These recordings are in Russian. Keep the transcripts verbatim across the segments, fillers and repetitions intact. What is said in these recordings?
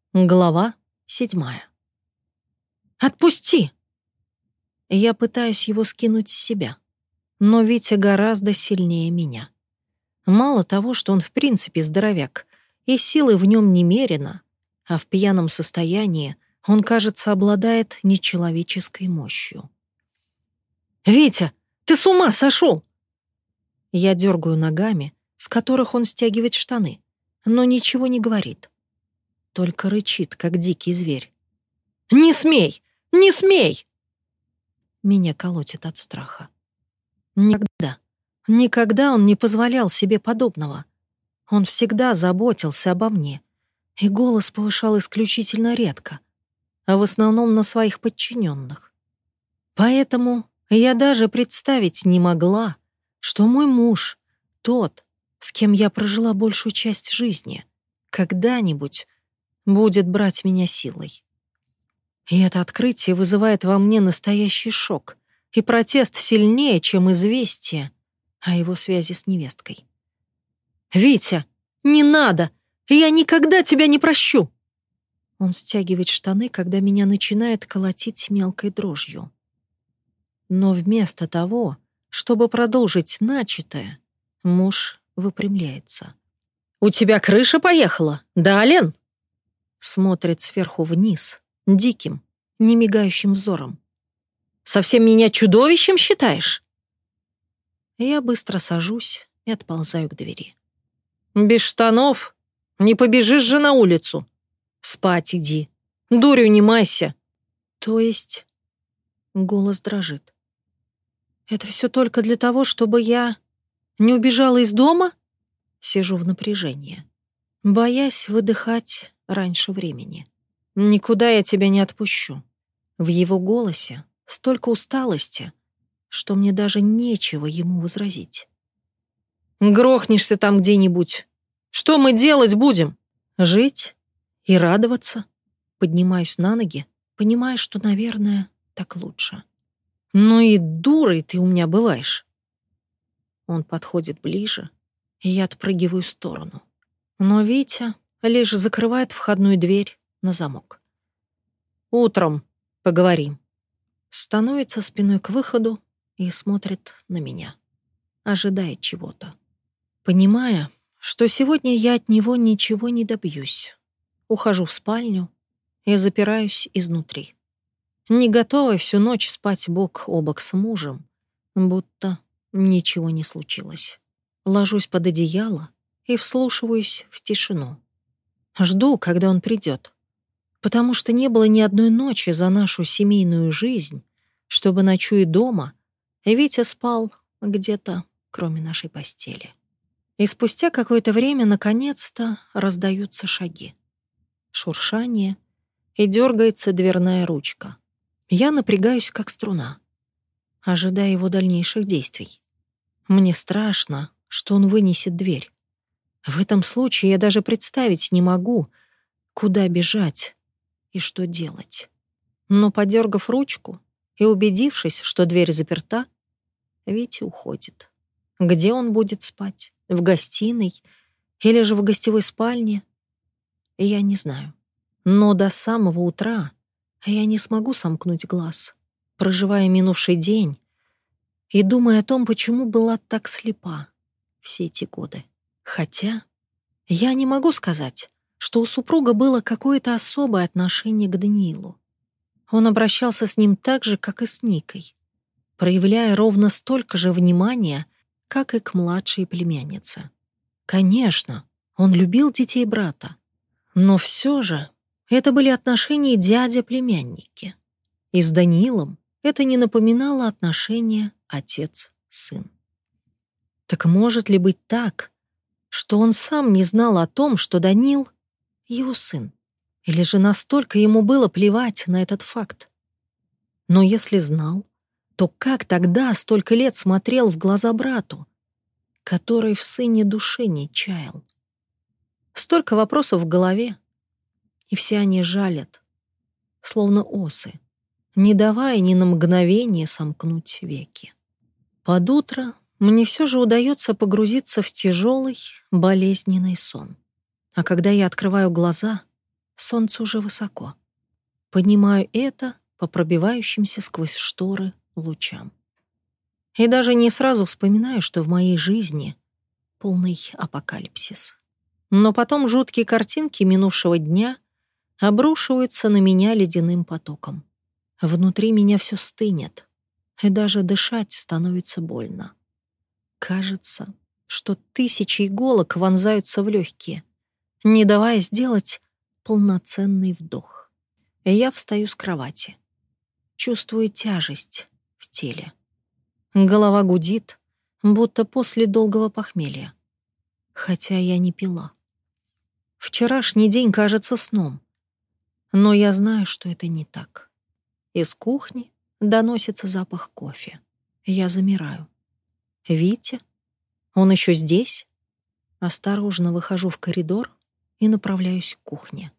Глава седьмая. «Отпусти!» Я пытаюсь его скинуть с себя, но Витя гораздо сильнее меня. Мало того, что он в принципе здоровяк, и силы в нем немерено, а в пьяном состоянии он, кажется, обладает нечеловеческой мощью. «Витя, ты с ума сошел!» Я дергаю ногами, с которых он стягивает штаны, но ничего не говорит. Только рычит, как дикий зверь. «Не смей! Не смей!» Меня колотит от страха. Никогда, никогда он не позволял себе подобного. Он всегда заботился обо мне, и голос повышал исключительно редко, а в основном на своих подчиненных. Поэтому я даже представить не могла, что мой муж, тот, с кем я прожила большую часть жизни, когда-нибудь будет брать меня силой. И это открытие вызывает во мне настоящий шок и протест сильнее, чем известие о его связи с невесткой. «Витя, не надо! Я никогда тебя не прощу!» Он стягивает штаны, когда меня начинает колотить мелкой дрожью. Но вместо того, чтобы продолжить начатое, муж выпрямляется. «У тебя крыша поехала, да, Лен?» Смотрит сверху вниз, диким, немигающим взором. «Совсем меня чудовищем считаешь?» Я быстро сажусь и отползаю к двери. «Без штанов не побежишь же на улицу. Спать иди, дурью не майся». «То есть...» Голос дрожит. «Это все только для того, чтобы я не убежала из дома?» Сижу в напряжении, боясь выдыхать раньше времени. «Никуда я тебя не отпущу». В его голосе столько усталости, что мне даже нечего ему возразить. «Грохнешься там где-нибудь. Что мы делать будем? Жить и радоваться?» Поднимаюсь на ноги, понимая, что, наверное, так лучше. «Ну и дурой ты у меня бываешь». Он подходит ближе, и я отпрыгиваю в сторону. Но Витя лишь закрывает входную дверь на замок. «Утром поговорим». Становится спиной к выходу и смотрит на меня. Ожидает чего-то. Понимая, что сегодня я от него ничего не добьюсь. Ухожу в спальню и запираюсь изнутри. Не готовая всю ночь спать бок о бок с мужем, будто ничего не случилось. Ложусь под одеяло и вслушиваюсь в тишину. Жду, когда он придет. Потому что не было ни одной ночи за нашу семейную жизнь, чтобы, ночуя дома, Витя спал где-то, кроме нашей постели. И спустя какое-то время, наконец-то, раздаются шаги. Шуршание, и дергается дверная ручка. Я напрягаюсь, как струна, ожидая его дальнейших действий. Мне страшно, что он вынесет дверь. В этом случае я даже представить не могу, куда бежать и что делать. Но, подергав ручку и убедившись, что дверь заперта, Витя уходит. Где он будет спать? В гостиной или же в гостевой спальне? Я не знаю. Но до самого утра я не смогу сомкнуть глаз, проживая минувший день и думая о том, почему была так слепа все эти годы. Хотя я не могу сказать, что у супруга было какое-то особое отношение к Даниилу. Он обращался с ним так же, как и с Никой, проявляя ровно столько же внимания, как и к младшей племяннице. Конечно, он любил детей брата, но все же это были отношения дядя-племянники. И с Даниилом это не напоминало отношения отец-сын. Так может ли быть так, что он сам не знал о том, что Даниил — его сын? Или же настолько ему было плевать на этот факт? Но если знал, то как тогда столько лет смотрел в глаза брату, который в сыне души не чаял? Столько вопросов в голове, и все они жалят, словно осы, не давая ни на мгновение сомкнуть веки. Под утро мне все же удается погрузиться в тяжелый, болезненный сон. А когда я открываю глаза, Солнце уже высоко. Понимаю это по пробивающимся сквозь шторы лучам. И даже не сразу вспоминаю, что в моей жизни полный апокалипсис. Но потом жуткие картинки минувшего дня обрушиваются на меня ледяным потоком. Внутри меня все стынет, и даже дышать становится больно. Кажется, что тысячи иголок вонзаются в легкие, не давая сделать полноценный вдох. И я встаю с кровати. Чувствую тяжесть в теле. Голова гудит, будто после долгого похмелья. Хотя я не пила. Вчерашний день кажется сном. Но я знаю, что это не так. Из кухни доносится запах кофе. Я замираю. Витя? Он еще здесь? Осторожно выхожу в коридор и направляюсь к кухне.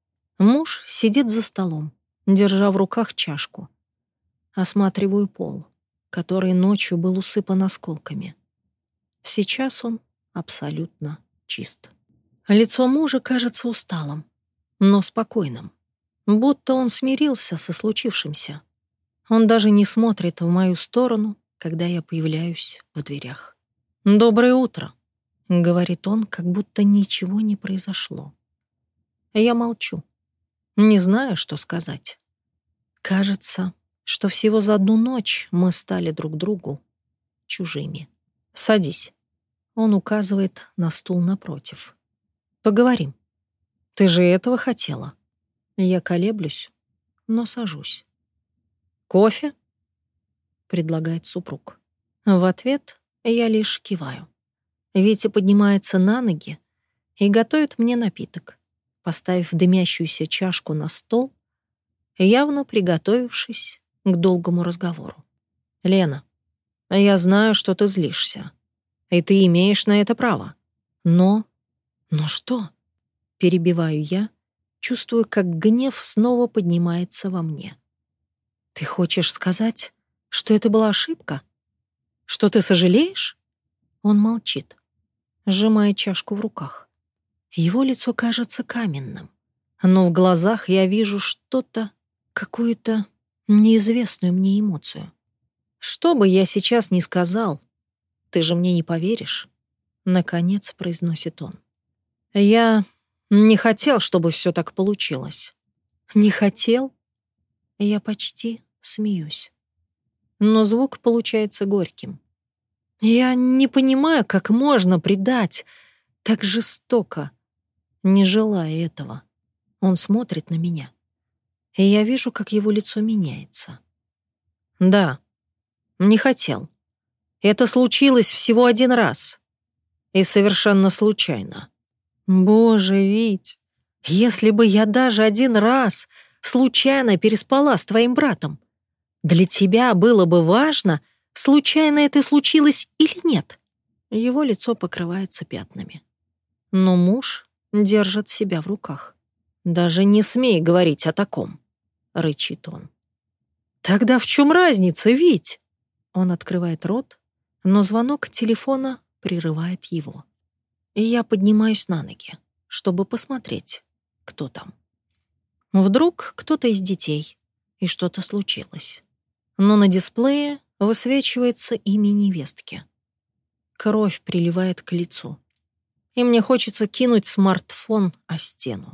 Муж сидит за столом, держа в руках чашку. Осматриваю пол, который ночью был усыпан осколками. Сейчас он абсолютно чист. Лицо мужа кажется усталым, но спокойным, будто он смирился со случившимся. Он даже не смотрит в мою сторону, когда я появляюсь в дверях. «Доброе утро», — говорит он, как будто ничего не произошло. Я молчу, не знаю, что сказать. Кажется, что всего за одну ночь мы стали друг другу чужими. «Садись». Он указывает на стул напротив. «Поговорим. Ты же этого хотела». Я колеблюсь, но сажусь. «Кофе?» — предлагает супруг. В ответ я лишь киваю. Витя поднимается на ноги и готовит мне напиток, поставив дымящуюся чашку на стол, явно приготовившись к долгому разговору. «Лена, я знаю, что ты злишься, и ты имеешь на это право. Но... Но что?» Перебиваю я, чувствую, как гнев снова поднимается во мне. «Ты хочешь сказать, что это была ошибка? Что ты сожалеешь?» Он молчит, сжимая чашку в руках. Его лицо кажется каменным, но в глазах я вижу что-то, какую-то неизвестную мне эмоцию. «Что бы я сейчас ни сказал, ты же мне не поверишь», — наконец произносит он. «Я не хотел, чтобы все так получилось». «Не хотел?» Я почти смеюсь. Но звук получается горьким. «Я не понимаю, как можно предать так жестоко, не желая этого». Он смотрит на меня, и я вижу, как его лицо меняется. «Да, не хотел. Это случилось всего один раз. И совершенно случайно». «Боже, Вить, если бы я даже один раз случайно переспала с твоим братом, для тебя было бы важно, случайно это случилось или нет?» Его лицо покрывается пятнами. Но муж держит себя в руках. «Даже не смей говорить о таком», — рычит он. «Тогда в чем разница, Вить?» Он открывает рот, но звонок телефона прерывает его. И я поднимаюсь на ноги, чтобы посмотреть, кто там. Вдруг кто-то из детей, и что-то случилось. Но на дисплее высвечивается имя невестки. Кровь приливает к лицу, и мне хочется кинуть смартфон о стену.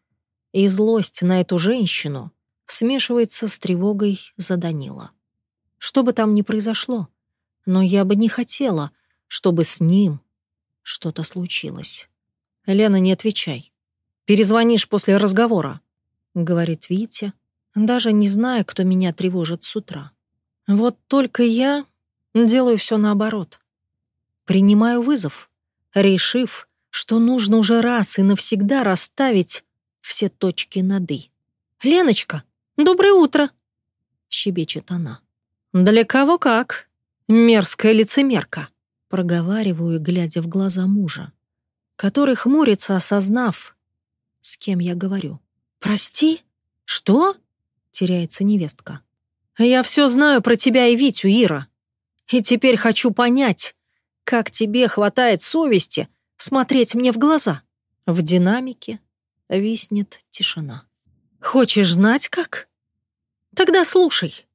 И злость на эту женщину смешивается с тревогой за Данила. Что бы там ни произошло, но я бы не хотела, чтобы с ним что-то случилось. «Лена, не отвечай. Перезвонишь после разговора», — говорит Витя, даже не зная, кто меня тревожит с утра. Вот только я делаю все наоборот. Принимаю вызов, решив, что нужно уже раз и навсегда расставить все точки над «и». «Леночка, доброе утро!» — щебечет она. «Для кого как, мерзкая лицемерка!» — проговариваю, глядя в глаза мужа, который хмурится, осознав, с кем я говорю. «Прости? Что?» — теряется невестка. «Я все знаю про тебя и Витю, Ира. И теперь хочу понять, как тебе хватает совести смотреть мне в глаза». В динамике Виснет тишина. «Хочешь знать, как? Тогда слушай».